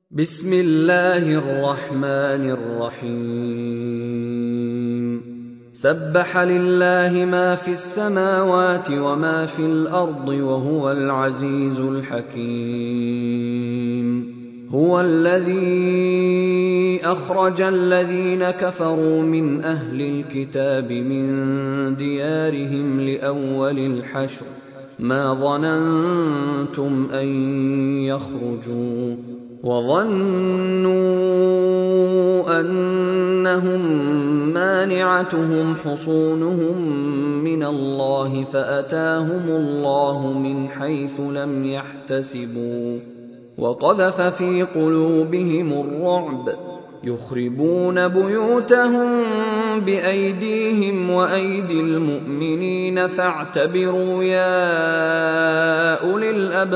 بسم الله الرحمن الرحيم سبح لله ما في السماوات وما في الأرض وهو العزيز الحكيم هو الذي أخرج الذين كفروا من أهل الكتاب من ديارهم لأول الحشر ما ظننتم أن يخرجوا وظنوا أنهم مانعتهم حصونهم من الله فأتاهم الله من حيث لم يحتسبوا وقذف في قلوبهم الرعب يخربون بيوتهم بأيديهم وأيدي المؤمنين فاعتبروا يا أولي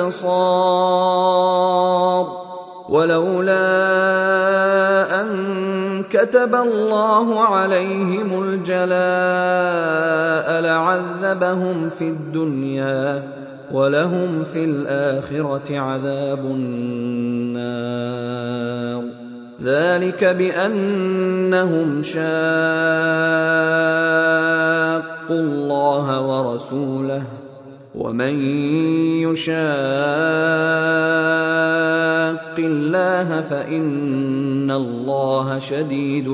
الأبصار ولولا أن كتب الله عليهم الجلاء لعذبهم في الدنيا ولهم في الآخرة عذاب النار ذلك بأنهم شاقوا الله ورسوله ومن يشاق الله فإن الله شديد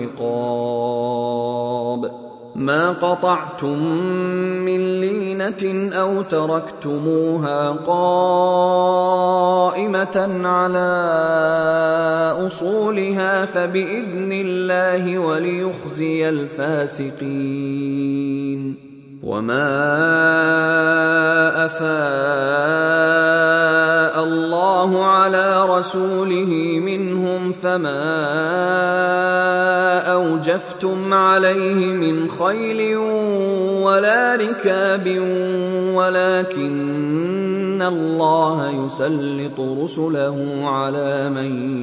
العقاب ما قطعتم من لينة أو تركتموها قائمة على أصولها فبإذن الله وليخزي الفاسقين وما أفاء الله على رسوله منهم فما أوجفتم عليه من خيل ولا ركاب ولكن الله يسلط رسله على من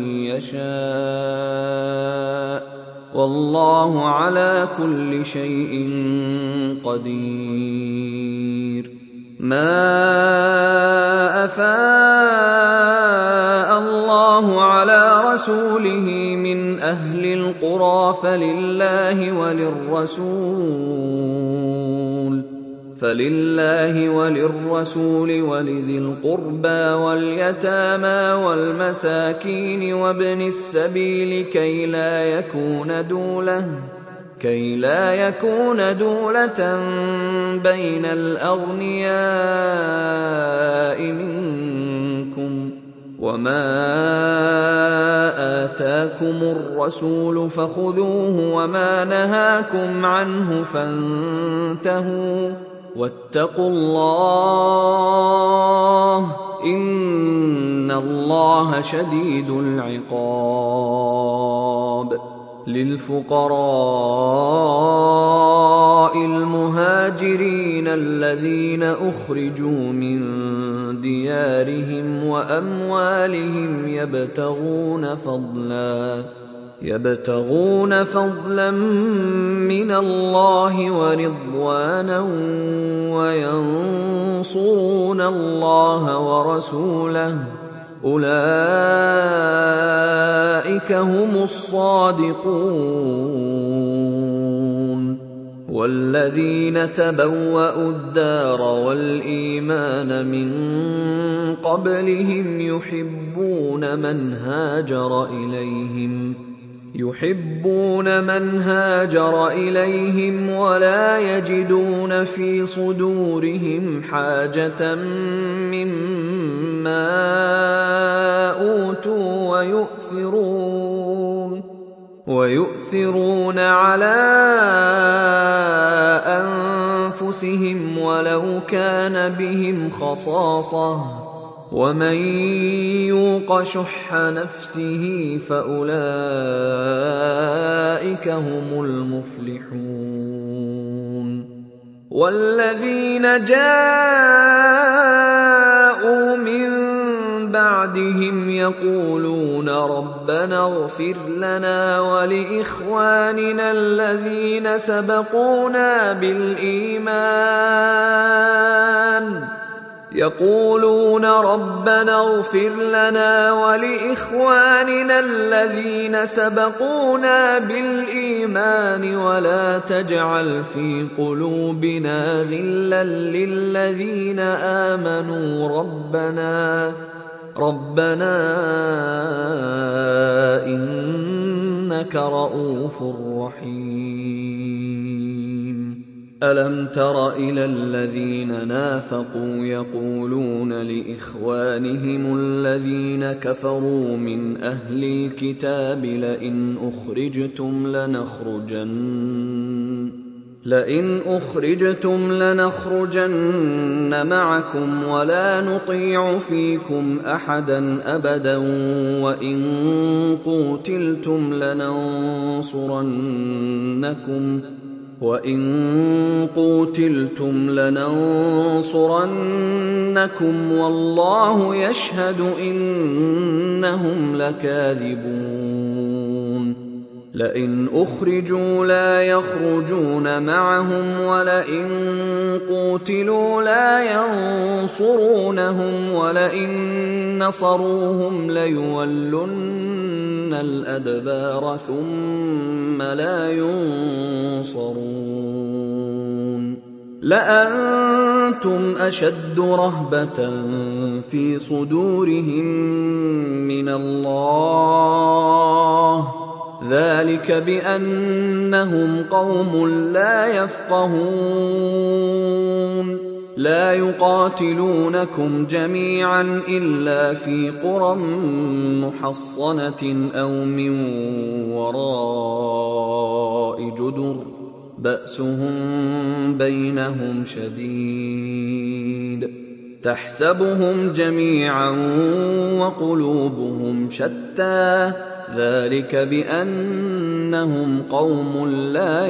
يشاء والله على كل شيء قدير ما أفاء الله على رسوله من أهل القرى فلله وللرسول ولذي القربى واليتامى والمساكين وابن السبيل كي لا يكون دولة بين الأغنياء منكم وما آتاكم الرسول فخذوه وما نهاكم عنه فانتهوا واتقوا الله إن الله شديد العقاب للفقراء المهاجرين الذين أخرجوا من ديارهم وأموالهم يبتغون فضلا من الله ورضوانا وينصرون الله ورسوله أولئك هم الصادقون والذين تبوأوا الدار والإيمان من قبلهم يحبون من هاجر إليهم ولا يجدون في صدورهم حاجة مما أوتوا ويؤثرون على أنفسهم ولو كان بهم خصاصة ومن يوق شح نفسه فأولئك هم المفلحون والذين جاءوا من بعدهم يقولون ربنا اغفر لنا ولإخواننا الذين سبقونا بالإيمان يقولون ربنا اغفر لنا ولإخواننا الذين سبقونا بالإيمان ولا تجعل في قلوبنا غلا للذين آمنوا ربنا إنك رؤوف رحيم. ألم تر إلى الذين نافقوا يقولون لإخوانهم الذين كفروا من أهل الكتاب لئن أخرجتم لنخرجن معكم ولا نطيع فيكم أحدا أبدا وإن قوتلتم لننصرنكم والله يشهد إنهم لكاذبون. لئن أخرجوا لا يخرجون معهم ولئن قوتلوا لا ينصرونهم ولئن نصروهم ليولن الأدبار ثم لا ينصرون. لأنتم أشد رهبة في صدورهم من الله ذلك بأنهم قوم لا يفقهون. لا يقاتلونكم جميعا إلا في قرى محصنة أو من وراء جدر بأسهم بينهم شديد تحسبهم جميعا وقلوبهم شتى ذلك بأنهم قوم لا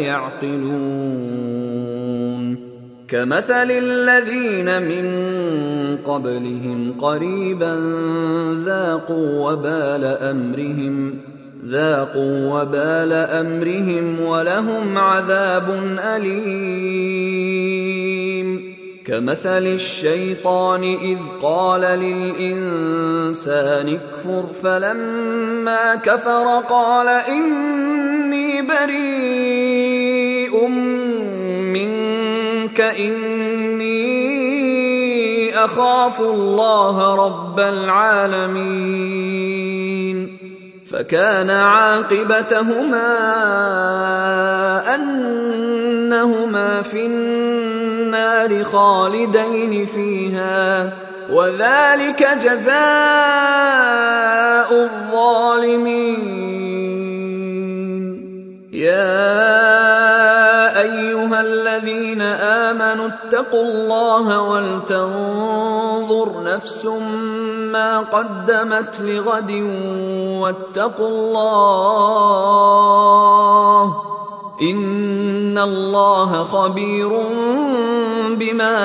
يعقلون. كمثل الذين من قبلهم قريبا ذاقوا وبال أمرهم ولهم عذاب أليم. كمثل الشيطان إذ قال للإنسان اكفر فلما كفر قال إني بريء منك إني أخاف الله رب العالمين. فكان عاقبتهما أنهما في النار خالدين فيها وذلك جزاء الظالمين. يا أيها الذين آمنوا اتقوا الله ولتنظر نفس ما قدمت لغد واتقوا الله إن الله خبير بما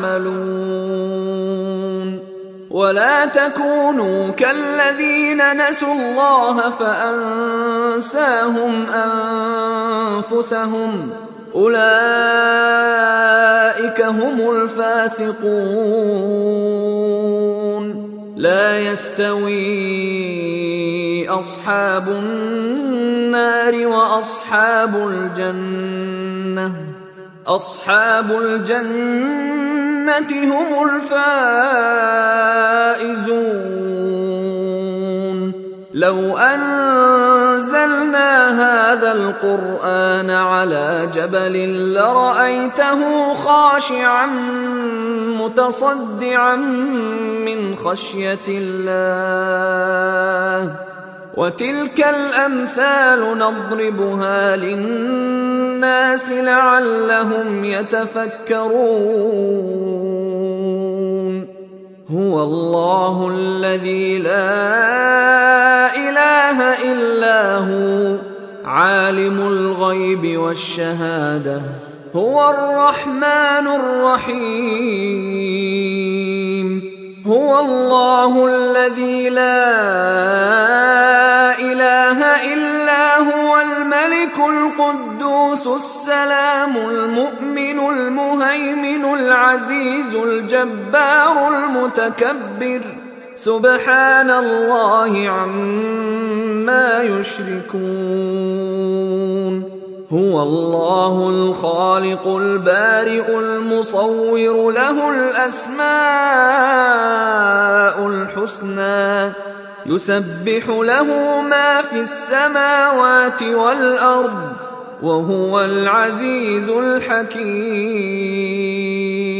تعملون. ولا تكونوا كالذين نسوا الله فأنساهم أنفسهم أولئك هم الفاسقون. لا يستوي أصحاب النار وأصحاب الجنة هم الفائزون. لو أنزلنا هذا القرآن على جبل لرأيته خاشعا متصدعا من خشية الله. وتلك الأمثال نضربها للناس لعلهم يتفكرون. هو الله الذي لا إله إلا هو عالم الغيب والشهادة هو الرحمن الرحيم. هو الله الذي لا إله إلا هو الملك القدوس السلام المؤمن المهيمن العزيز الجبار المتكبر سبحان الله عما يشركون هو الله الخالق البارئ المصور له الأسماء الحسنى يسبح له ما في السماوات والأرض وهو العزيز الحكيم